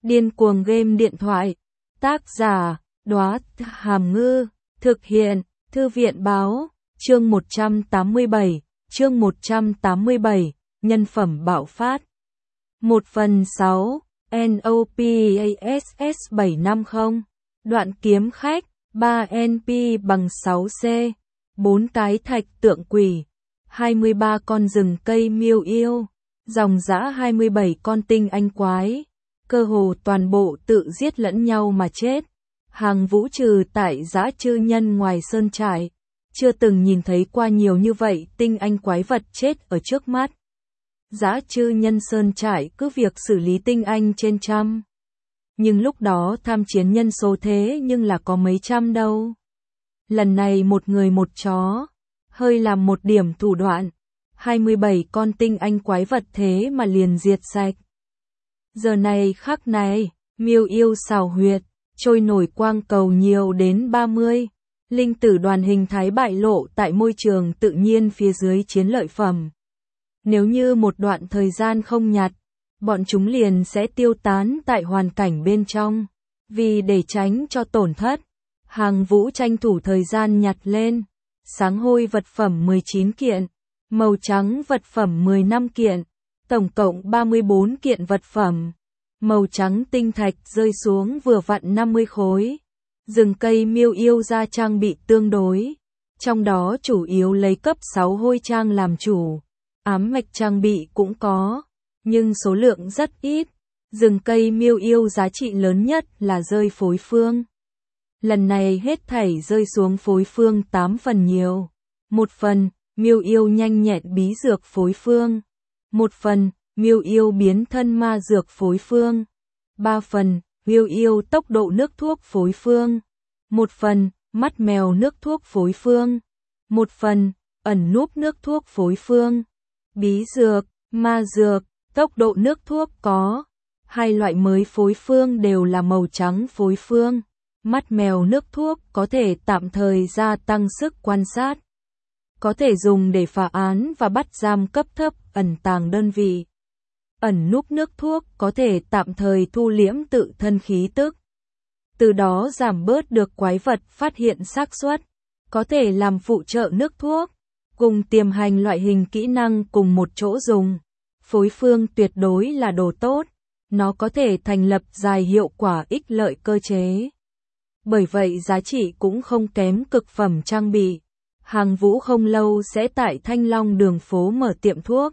Điên cuồng game điện thoại. Tác giả, Đóa Hàm Ngư. Thực hiện, Thư viện Báo. Chương 187, Nhân phẩm bạo phát. 1/6, NOPASS 750. Đoạn kiếm khách, 3NP bằng 6C. 4 cái thạch tượng quỷ. 23 con rừng cây miêu yêu. Dòng dã 27 con tinh anh quái. Cơ hồ toàn bộ tự giết lẫn nhau mà chết. Hàng vũ trừ tại dã chư nhân ngoài sơn trại. Chưa từng nhìn thấy qua nhiều như vậy tinh anh quái vật chết ở trước mắt. Dã chư nhân sơn trại cứ việc xử lý tinh anh trên trăm. Nhưng lúc đó tham chiến nhân số thế nhưng là có mấy trăm đâu. Lần này một người một chó. Hơi làm một điểm thủ đoạn. 27 con tinh anh quái vật thế mà liền diệt sạch. Giờ này khắc này, miêu yêu xào huyệt, trôi nổi quang cầu nhiều đến 30. Linh tử đoàn hình thái bại lộ tại môi trường tự nhiên phía dưới chiến lợi phẩm. Nếu như một đoạn thời gian không nhặt, bọn chúng liền sẽ tiêu tán tại hoàn cảnh bên trong. Vì để tránh cho tổn thất, Hàng vũ tranh thủ thời gian nhặt lên. Sáng hôi vật phẩm 19 kiện, màu trắng vật phẩm 15 kiện, tổng cộng 34 kiện vật phẩm. Màu trắng tinh thạch rơi xuống vừa vặn 50 khối. Rừng cây miêu yêu ra trang bị tương đối. Trong đó chủ yếu lấy cấp 6 hôi trang làm chủ. Ám mạch trang bị cũng có, nhưng số lượng rất ít. Rừng cây miêu yêu giá trị lớn nhất là rơi phối phương. Lần này hết thảy rơi xuống phối phương 8 phần nhiều. 1 phần, miêu yêu nhanh nhẹn bí dược phối phương. 1 phần, miêu yêu biến thân ma dược phối phương. 3 phần, miêu yêu tốc độ nước thuốc phối phương. 1 phần, mắt mèo nước thuốc phối phương. 1 phần, ẩn núp nước thuốc phối phương. Bí dược, ma dược, tốc độ nước thuốc có. 2 loại mới phối phương đều là màu trắng phối phương. Mắt mèo nước thuốc có thể tạm thời gia tăng sức quan sát. Có thể dùng để phá án và bắt giam cấp thấp ẩn tàng đơn vị. Ẩn núp nước thuốc có thể tạm thời thu liễm tự thân khí tức. Từ đó giảm bớt được quái vật phát hiện xác suất. Có thể làm phụ trợ nước thuốc. Cùng tiềm hành loại hình kỹ năng cùng một chỗ dùng. Phối phương tuyệt đối là đồ tốt. Nó có thể thành lập dài hiệu quả ích lợi cơ chế. Bởi vậy giá trị cũng không kém cực phẩm trang bị. Hàng vũ không lâu sẽ tại Thanh Long đường phố mở tiệm thuốc.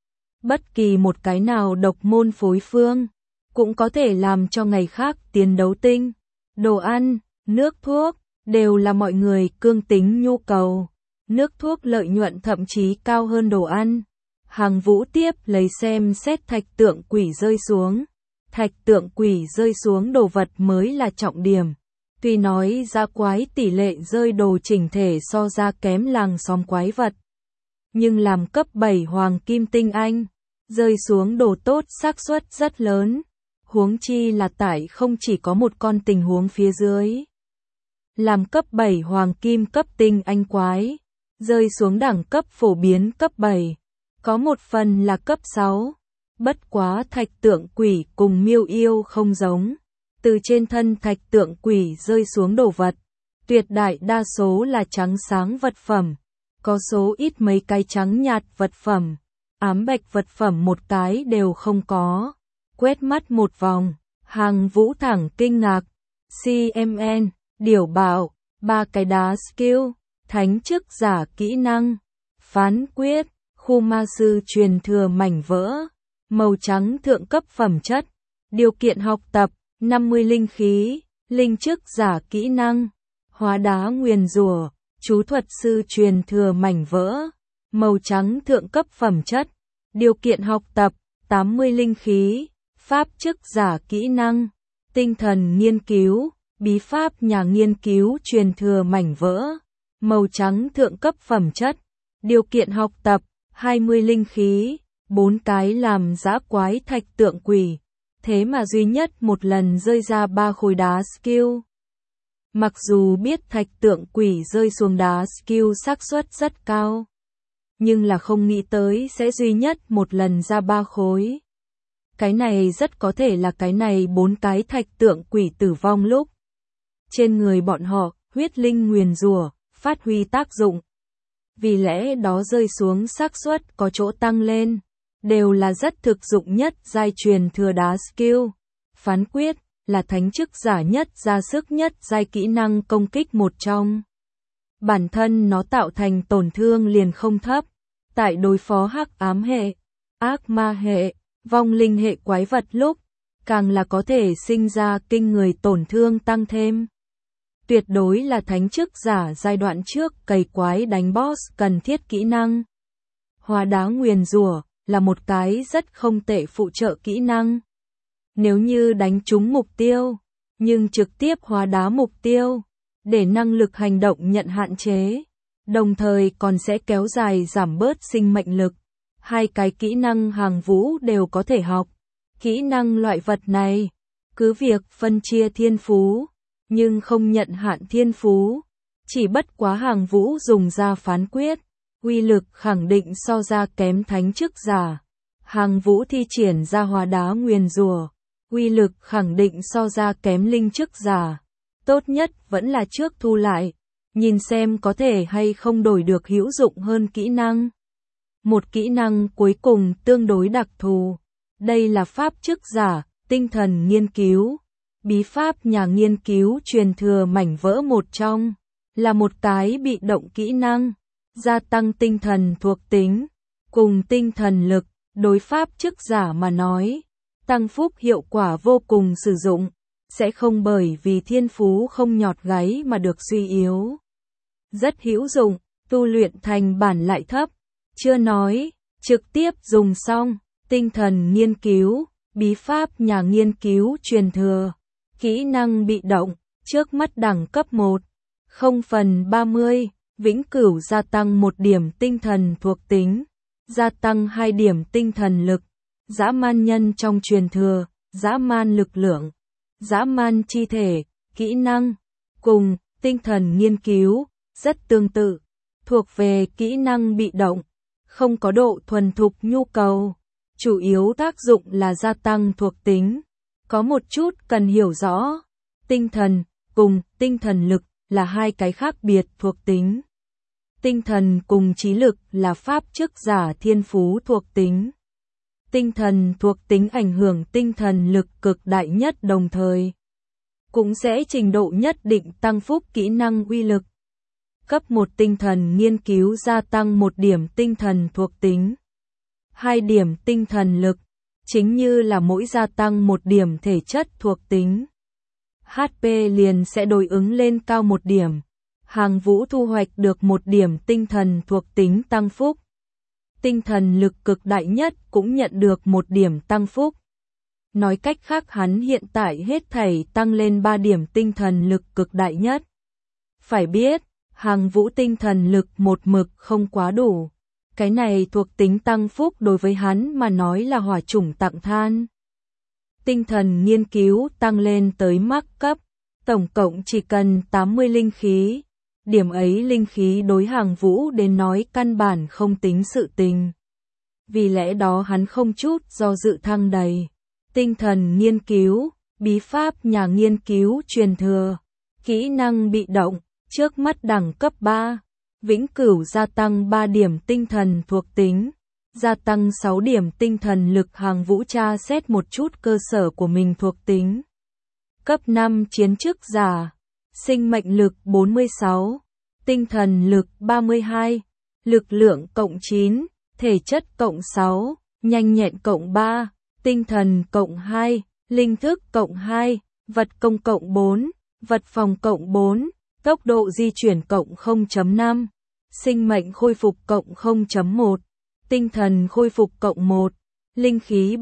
Bất kỳ một cái nào độc môn phối phương, cũng có thể làm cho ngày khác tiến đấu tinh. Đồ ăn, nước thuốc, đều là mọi người cương tính nhu cầu. Nước thuốc lợi nhuận thậm chí cao hơn đồ ăn. Hàng vũ tiếp lấy xem xét thạch tượng quỷ rơi xuống. Thạch tượng quỷ rơi xuống đồ vật mới là trọng điểm. Tuy nói ra quái tỷ lệ rơi đồ chỉnh thể so ra kém làng xóm quái vật. Nhưng làm cấp 7 hoàng kim tinh anh, rơi xuống đồ tốt xác suất rất lớn. Huống chi là tại không chỉ có một con tình huống phía dưới. Làm cấp 7 hoàng kim cấp tinh anh quái, rơi xuống đẳng cấp phổ biến cấp 7. Có một phần là cấp 6. Bất quá thạch tượng quỷ cùng miêu yêu không giống. Từ trên thân thạch tượng quỷ rơi xuống đồ vật, tuyệt đại đa số là trắng sáng vật phẩm. Có số ít mấy cái trắng nhạt vật phẩm. Ám bạch vật phẩm một cái đều không có. Quét mắt một vòng, Hàng vũ thẳng kinh ngạc. CMN, điểu bạo, 3 cái đá skill, thánh chức giả kỹ năng, phán quyết, khu ma sư truyền thừa mảnh vỡ, màu trắng thượng cấp phẩm chất, điều kiện học tập, 50 linh khí, linh chức giả kỹ năng, hóa đá nguyền rủa, chú thuật sư truyền thừa mảnh vỡ, màu trắng thượng cấp phẩm chất, điều kiện học tập, 80 linh khí, pháp chức giả kỹ năng, tinh thần nghiên cứu, bí pháp nhà nghiên cứu truyền thừa mảnh vỡ, màu trắng thượng cấp phẩm chất, điều kiện học tập, 20 linh khí, 4 cái làm dã quái thạch tượng quỷ. Thế mà duy nhất một lần rơi ra 3 khối đá skill. Mặc dù biết thạch tượng quỷ rơi xuống đá skill xác suất rất cao, nhưng là không nghĩ tới sẽ duy nhất một lần ra 3 khối. Cái này rất có thể là cái này 4 cái thạch tượng quỷ tử vong lúc. Trên người bọn họ, huyết linh nguyền rủa phát huy tác dụng. Vì lẽ đó rơi xuống xác suất có chỗ tăng lên, đều là rất thực dụng nhất giai truyền thừa đá skill. Phán quyết là thánh chức giả nhất ra sức nhất giai kỹ năng công kích một trong. Bản thân nó tạo thành tổn thương liền không thấp. Tại đối phó hắc ám hệ, ác ma hệ, vong linh hệ quái vật lúc, càng là có thể sinh ra kinh người tổn thương tăng thêm. Tuyệt đối là thánh chức giả giai đoạn trước cày quái đánh boss cần thiết kỹ năng. Hóa đá nguyền rủa là một cái rất không tệ phụ trợ kỹ năng. Nếu như đánh trúng mục tiêu, nhưng trực tiếp hóa đá mục tiêu, để năng lực hành động nhận hạn chế, đồng thời còn sẽ kéo dài giảm bớt sinh mệnh lực. Hai cái kỹ năng Hàng Vũ đều có thể học. Kỹ năng loại vật này, cứ việc phân chia thiên phú, nhưng không nhận hạn thiên phú. Chỉ bất quá Hàng Vũ dùng ra phán quyết, uy lực khẳng định so ra kém thánh chức giả. Hàng Vũ thi triển ra hóa đá nguyền rủa, uy lực khẳng định so ra kém linh chức giả. Tốt nhất vẫn là trước thu lại, nhìn xem có thể hay không đổi được hữu dụng hơn kỹ năng. Một kỹ năng cuối cùng tương đối đặc thù. Đây là pháp chức giả, tinh thần nghiên cứu. Bí pháp nhà nghiên cứu truyền thừa mảnh vỡ một trong. Là một cái bị động kỹ năng. Gia tăng tinh thần thuộc tính. Cùng tinh thần lực, đối pháp chức giả mà nói. Tăng phúc hiệu quả vô cùng sử dụng. Sẽ không bởi vì thiên phú không nhọt gáy mà được suy yếu. Rất hữu dụng, tu luyện thành bản lại thấp. Chưa nói, trực tiếp dùng xong, tinh thần nghiên cứu, bí pháp nhà nghiên cứu truyền thừa, kỹ năng bị động, trước mắt đẳng cấp 1, 0/30, vĩnh cửu gia tăng 1 điểm tinh thần thuộc tính, gia tăng 2 điểm tinh thần lực, dã man nhân trong truyền thừa, dã man lực lượng, dã man chi thể, kỹ năng, cùng, tinh thần nghiên cứu, rất tương tự, thuộc về kỹ năng bị động. Không có độ thuần thục nhu cầu, chủ yếu tác dụng là gia tăng thuộc tính. Có một chút cần hiểu rõ, tinh thần cùng tinh thần lực là hai cái khác biệt thuộc tính. Tinh thần cùng trí lực là pháp chức giả thiên phú thuộc tính. Tinh thần thuộc tính ảnh hưởng tinh thần lực cực đại nhất đồng thời. Cũng sẽ trình độ nhất định tăng phúc kỹ năng uy lực. Cấp 1 tinh thần nghiên cứu gia tăng 1 điểm tinh thần thuộc tính. 2 điểm tinh thần lực, chính như là mỗi gia tăng 1 điểm thể chất thuộc tính. HP liền sẽ đối ứng lên cao 1 điểm. Hàng Vũ thu hoạch được 1 điểm tinh thần thuộc tính tăng phúc. Tinh thần lực cực đại nhất cũng nhận được 1 điểm tăng phúc. Nói cách khác hắn hiện tại hết thảy tăng lên 3 điểm tinh thần lực cực đại nhất. Phải biết, Hàng Vũ tinh thần lực một mực không quá đủ. Cái này thuộc tính tăng phúc đối với hắn mà nói là hỏa chủng tặng than. Tinh thần nghiên cứu tăng lên tới mắc cấp, tổng cộng chỉ cần 80 linh khí. Điểm ấy linh khí đối Hàng Vũ đến nói căn bản không tính sự tình. Vì lẽ đó hắn không chút do dự thăng đầy. Tinh thần nghiên cứu, bí pháp nhà nghiên cứu truyền thừa, kỹ năng bị động. Trước mắt đẳng cấp 3, vĩnh cửu gia tăng 3 điểm tinh thần thuộc tính, gia tăng 6 điểm tinh thần lực. Hàng Vũ tra xét một chút cơ sở của mình thuộc tính. Cấp 5 chiến chức giả, sinh mệnh lực 46, tinh thần lực 32, lực lượng cộng 9, thể chất cộng 6, nhanh nhẹn cộng 3, tinh thần cộng 2, linh thức cộng 2, vật công cộng 4, vật phòng cộng 4. Tốc độ di chuyển cộng 0.5, sinh mệnh khôi phục cộng 0.1, tinh thần khôi phục cộng 1, linh khí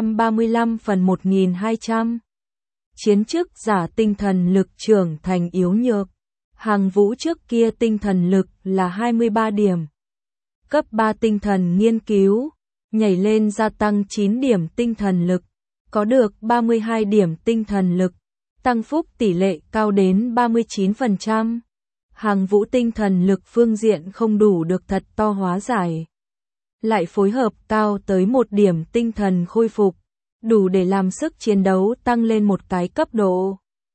735/1200. Chiến chức giả tinh thần lực trưởng thành yếu nhược. Hàng Vũ trước kia tinh thần lực là 23 điểm. Cấp 3 tinh thần nghiên cứu, nhảy lên gia tăng 9 điểm tinh thần lực, có được 32 điểm tinh thần lực. Tăng phúc tỷ lệ cao đến 39%. Hàng Vũ tinh thần lực phương diện không đủ được thật to hóa giải. Lại phối hợp cao tới 1 điểm tinh thần khôi phục. đủ để làm sức chiến đấu tăng lên một cái cấp độ.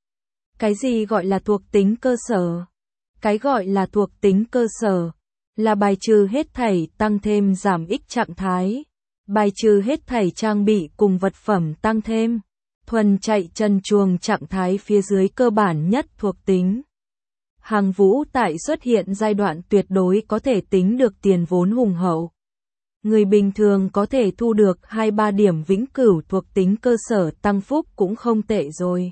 Cái gì gọi là thuộc tính cơ sở? Cái gọi là thuộc tính cơ sở là bài trừ hết thảy tăng thêm giảm ích trạng thái, bài trừ hết thảy trang bị cùng vật phẩm tăng thêm, thuần chạy trần truồng trạng thái phía dưới cơ bản nhất thuộc tính. Hàng Vũ tại xuất hiện giai đoạn tuyệt đối có thể tính được tiền vốn hùng hậu. Người bình thường có thể thu được 2-3 điểm vĩnh cửu thuộc tính cơ sở tăng phúc cũng không tệ rồi.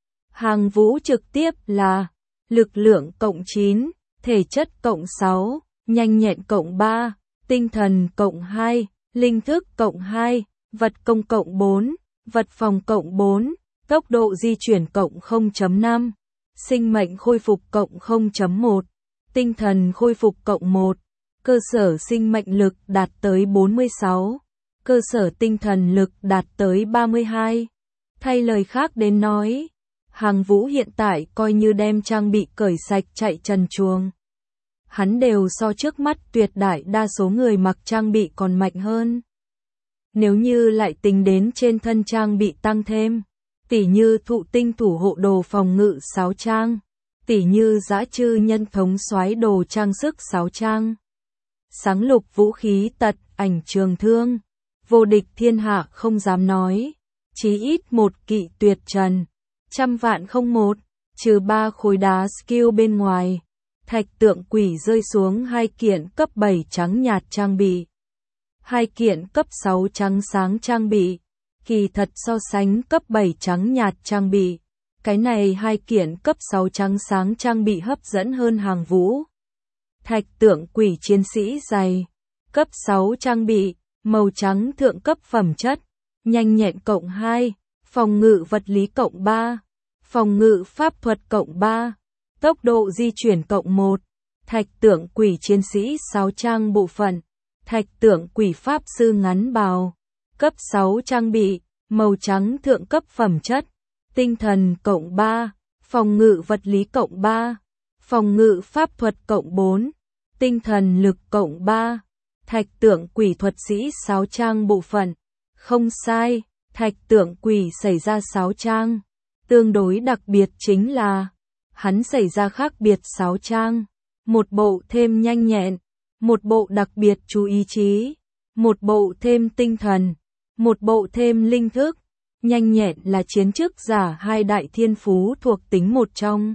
Hàng Vũ trực tiếp là lực lượng cộng 9, thể chất cộng 6, nhanh nhẹn cộng 3, tinh thần cộng 2, linh thức cộng 2, vật công cộng 4, vật phòng cộng 4, tốc độ di chuyển cộng 0.5, sinh mệnh khôi phục cộng 0.1, tinh thần khôi phục cộng 1, cơ sở sinh mệnh lực đạt tới 46, cơ sở tinh thần lực đạt tới 32. Thay lời khác đến nói, Hàng Vũ hiện tại coi như đem trang bị cởi sạch chạy trần truồng. Hắn đều so trước mắt tuyệt đại đa số người mặc trang bị còn mạnh hơn. Nếu như lại tính đến trên thân trang bị tăng thêm, tỉ như thụ tinh thủ hộ đồ phòng ngự 6 trang, tỉ như dã chư nhân thống soái đồ trang sức 6 trang, sáng lục vũ khí tật ảnh trường thương, vô địch thiên hạ không dám nói, chí ít một kỵ tuyệt trần, 100.001, trừ 3 khối đá skill bên ngoài, thạch tượng quỷ rơi xuống 2 kiện cấp 7 trắng nhạt trang bị, 2 kiện cấp 6 trắng sáng trang bị, kỳ thật so sánh cấp 7 trắng nhạt trang bị, cái này 2 kiện cấp 6 trắng sáng trang bị hấp dẫn hơn Hàng Vũ. Thạch tượng quỷ chiến sĩ dày, cấp 6 trang bị, màu trắng thượng cấp phẩm chất, nhanh nhẹn cộng 2, phòng ngự vật lý cộng 3, phòng ngự pháp thuật cộng 3, tốc độ di chuyển cộng 1, thạch tượng quỷ chiến sĩ 6 trang bộ phận, thạch tượng quỷ pháp sư ngắn bào, cấp 6 trang bị, màu trắng thượng cấp phẩm chất, tinh thần cộng 3, phòng ngự vật lý cộng 3, phòng ngự pháp thuật cộng 4, tinh thần lực cộng 3, thạch tượng quỷ thuật sĩ 6 trang bộ phận. Không sai, thạch tượng quỷ xảy ra 6 trang. Tương đối đặc biệt chính là, hắn xảy ra khác biệt 6 trang. Một bộ thêm nhanh nhẹn, một bộ đặc biệt chú ý chí, một bộ thêm tinh thần, một bộ thêm linh thức. Nhanh nhẹn là chiến chức giả 2 đại thiên phú thuộc tính một trong.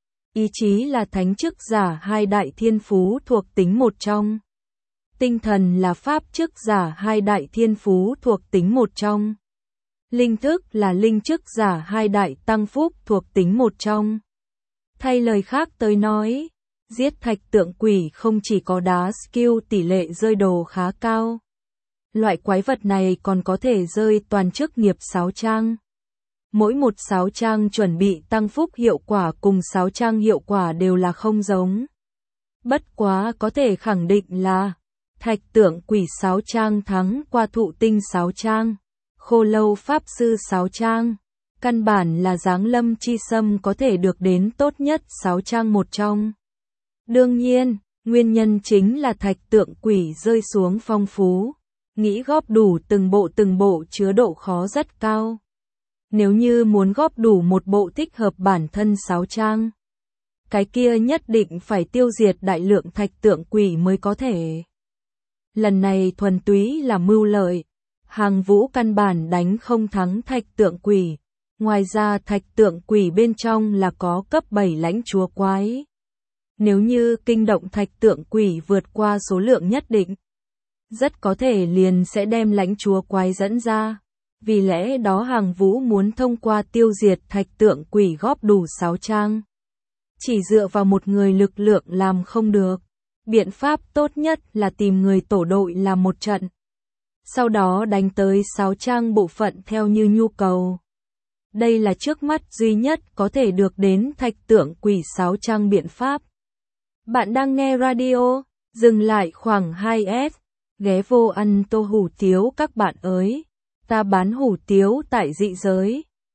Ý chí là thánh chức giả 2 đại thiên phú thuộc tính một trong. Tinh thần là pháp chức giả 2 đại thiên phú thuộc tính một trong. Linh thức là linh chức giả 2 đại tăng phúc thuộc tính một trong. Thay lời khác tới nói, giết thạch tượng quỷ không chỉ có đá skill tỷ lệ rơi đồ khá cao. Loại quái vật này còn có thể rơi toàn chức nghiệp 6 trang. Mỗi một 6 trang chuẩn bị tăng phúc hiệu quả cùng 6 trang hiệu quả đều là không giống. Bất quá có thể khẳng định là thạch tượng quỷ 6 trang thắng qua thụ tinh 6 trang, khô lâu pháp sư 6 trang. Căn bản là giáng lâm chi sâm có thể được đến tốt nhất 6 trang một trong. Đương nhiên, nguyên nhân chính là thạch tượng quỷ rơi xuống phong phú. Nghĩ góp đủ từng bộ chứa độ khó rất cao. Nếu như muốn góp đủ một bộ thích hợp bản thân 6 trang, cái kia nhất định phải tiêu diệt đại lượng thạch tượng quỷ mới có thể. Lần này thuần túy là mưu lợi, Hàng Vũ căn bản đánh không thắng thạch tượng quỷ. Ngoài ra thạch tượng quỷ bên trong là có cấp 7 lãnh chúa quái. Nếu như kinh động thạch tượng quỷ vượt qua số lượng nhất định, rất có thể liền sẽ đem lãnh chúa quái dẫn ra. Vì lẽ đó Hàng Vũ muốn thông qua tiêu diệt thạch tượng quỷ góp đủ 6 trang. Chỉ dựa vào một người lực lượng làm không được. Biện pháp tốt nhất là tìm người tổ đội làm một trận. Sau đó đánh tới 6 trang bộ phận theo như nhu cầu. Đây là trước mắt duy nhất có thể được đến thạch tượng quỷ 6 trang biện pháp. Bạn đang nghe radio, dừng lại khoảng 2S, ghé vô ăn tô hủ tiếu các bạn ơi. Ta bán hủ tiếu tại dị giới.